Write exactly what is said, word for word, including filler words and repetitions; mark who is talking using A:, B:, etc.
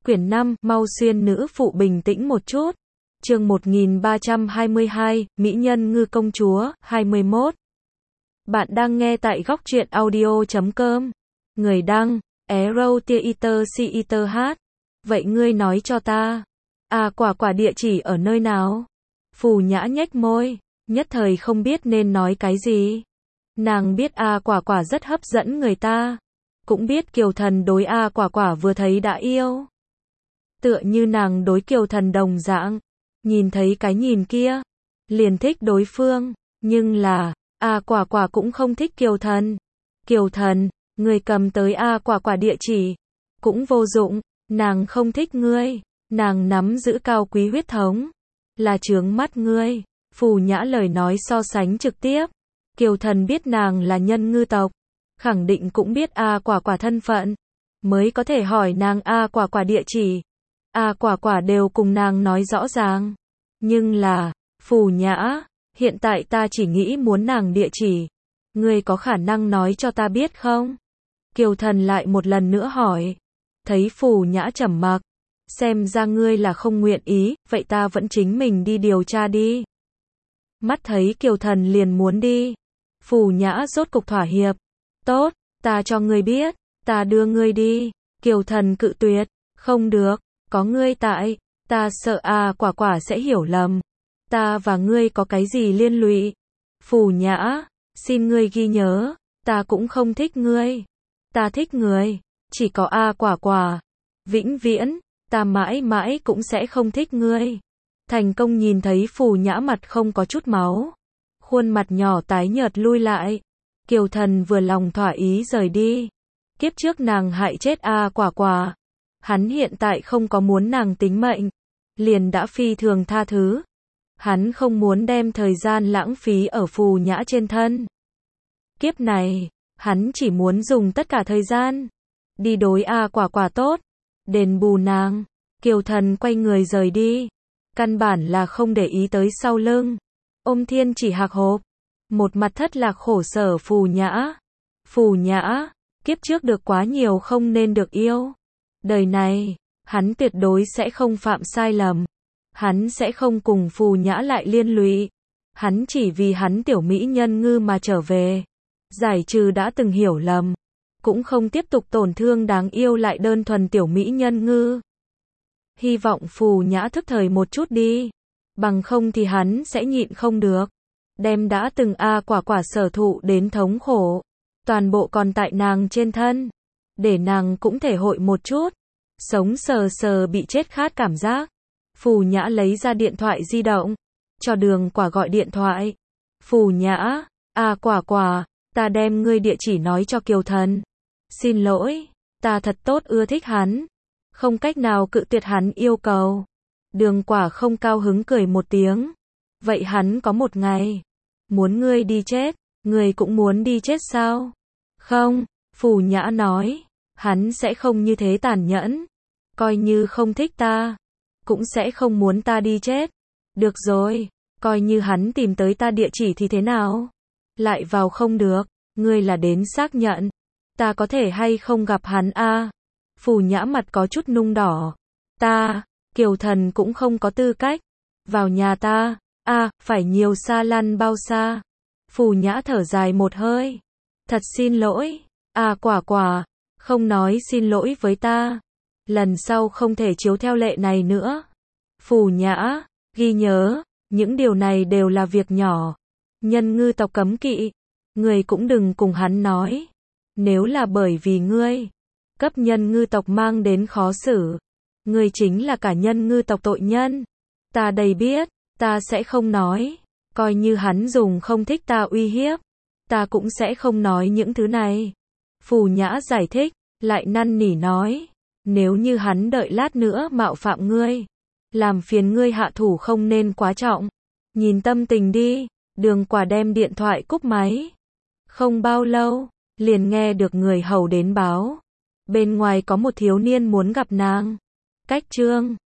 A: Quyển năm, mau xuyên nữ phụ bình tĩnh một chút. Chương một nghìn ba trăm hai mươi hai, Mỹ nhân ngư công chúa, hai mươi mốt. Bạn đang nghe tại góc truyện audio chấm com. Người đăng, Arrow Theater Theater hát. Vậy ngươi nói cho ta. À quả quả địa chỉ ở nơi nào? Phù Nhã nhếch môi, nhất thời không biết nên nói cái gì. Nàng biết A quả quả rất hấp dẫn người ta. Cũng biết Kiều Thần đối A quả quả vừa thấy đã yêu. Tựa như nàng đối Kiều Thần đồng dạng. Nhìn thấy cái nhìn kia, liền thích đối phương. Nhưng là, A quả quả cũng không thích Kiều Thần. Kiều Thần, người cầm tới A quả quả địa chỉ. Cũng vô dụng, nàng không thích ngươi. Nàng nắm giữ cao quý huyết thống. Là chướng mắt ngươi. Phù Nhã lời nói so sánh trực tiếp. Kiều Thần biết nàng là nhân ngư tộc. Khẳng định cũng biết A quả quả thân phận. Mới có thể hỏi nàng A quả quả địa chỉ. A quả quả đều cùng nàng nói rõ ràng. Nhưng là, Phù Nhã, hiện tại ta chỉ nghĩ muốn nàng địa chỉ. Ngươi có khả năng nói cho ta biết không? Kiều Thần lại một lần nữa hỏi. Thấy Phù Nhã trầm mặc. Xem ra ngươi là không nguyện ý, vậy ta vẫn chính mình đi điều tra đi. Mắt thấy Kiều Thần liền muốn đi. Phù Nhã rốt cục thỏa hiệp. Tốt, ta cho ngươi biết, ta đưa ngươi đi. Kiều Thần cự tuyệt. Không được, có ngươi tại, ta sợ A quả quả sẽ hiểu lầm. Ta và ngươi có cái gì liên lụy? Phù Nhã, xin ngươi ghi nhớ, ta cũng không thích ngươi. Ta thích người, chỉ có A quả quả. Vĩnh viễn, ta mãi mãi cũng sẽ không thích ngươi. Thành Công nhìn thấy Phù Nhã mặt không có chút máu. Khuôn mặt nhỏ tái nhợt lui lại. Kiều Thần vừa lòng thỏa ý rời đi. Kiếp trước nàng hại chết A quả quả. Hắn hiện tại không có muốn nàng tính mệnh. Liền đã phi thường tha thứ. Hắn không muốn đem thời gian lãng phí ở Phù Nhã trên thân. Kiếp này, hắn chỉ muốn dùng tất cả thời gian. Đi đối A quả quả tốt. Đền bù nàng. Kiều Thần quay người rời đi. Căn bản là không để ý tới sau lưng. Ôm Thiên Chỉ hạc hộp. Một mặt thất lạc khổ sở Phù Nhã. Phù Nhã, kiếp trước được quá nhiều không nên được yêu. Đời này, hắn tuyệt đối sẽ không phạm sai lầm. Hắn sẽ không cùng Phù Nhã lại liên lụy. Hắn chỉ vì hắn tiểu mỹ nhân ngư mà trở về. Giải trừ đã từng hiểu lầm. Cũng không tiếp tục tổn thương đáng yêu lại đơn thuần tiểu mỹ nhân ngư. Hy vọng Phù Nhã thức thời một chút đi. Bằng không thì hắn sẽ nhịn không được. Đem đã từng A quả quả sở thụ đến thống khổ. Toàn bộ còn tại nàng trên thân. Để nàng cũng thể hội một chút. Sống sờ sờ bị chết khát cảm giác. Phù Nhã lấy ra điện thoại di động. Cho Đường Quả gọi điện thoại. Phù Nhã, A quả quả, ta đem ngươi địa chỉ nói cho Kiều Thần. Xin lỗi, ta thật tốt ưa thích hắn. Không cách nào cự tuyệt hắn yêu cầu. Đường Quả không cao hứng cười một tiếng. Vậy hắn có một ngày. Muốn ngươi đi chết, ngươi cũng muốn đi chết sao? Không, Phù Nhã nói. Hắn sẽ không như thế tàn nhẫn. Coi như không thích ta. Cũng sẽ không muốn ta đi chết. Được rồi, coi như hắn tìm tới ta địa chỉ thì thế nào? Lại vào không được, ngươi là đến xác nhận. Ta có thể hay không gặp hắn a? À? Phù Nhã mặt có chút nung đỏ. Ta, Kiều Thần cũng không có tư cách. Vào nhà ta, a, à, phải nhiều xa lăn bao xa. Phù Nhã thở dài một hơi. Thật xin lỗi, A quả quả, không nói xin lỗi với ta. Lần sau không thể chiếu theo lệ này nữa. Phù Nhã, ghi nhớ, những điều này đều là việc nhỏ. Nhân ngư tộc cấm kỵ. Ngươi cũng đừng cùng hắn nói. Nếu là bởi vì ngươi, cấp nhân ngư tộc mang đến khó xử. Ngươi chính là cả nhân ngư tộc tội nhân. Ta đầy biết, ta sẽ không nói. Coi như hắn dùng không thích ta uy hiếp. Ta cũng sẽ không nói những thứ này. Phù Nhã giải thích, lại năn nỉ nói. Nếu như hắn đợi lát nữa mạo phạm ngươi. Làm phiền ngươi hạ thủ không nên quá trọng. Nhìn tâm tình đi. Đường Quả đem điện thoại cúp máy. Không bao lâu, liền nghe được người hầu đến báo. Bên ngoài có một thiếu niên muốn gặp nàng. Cách Trương.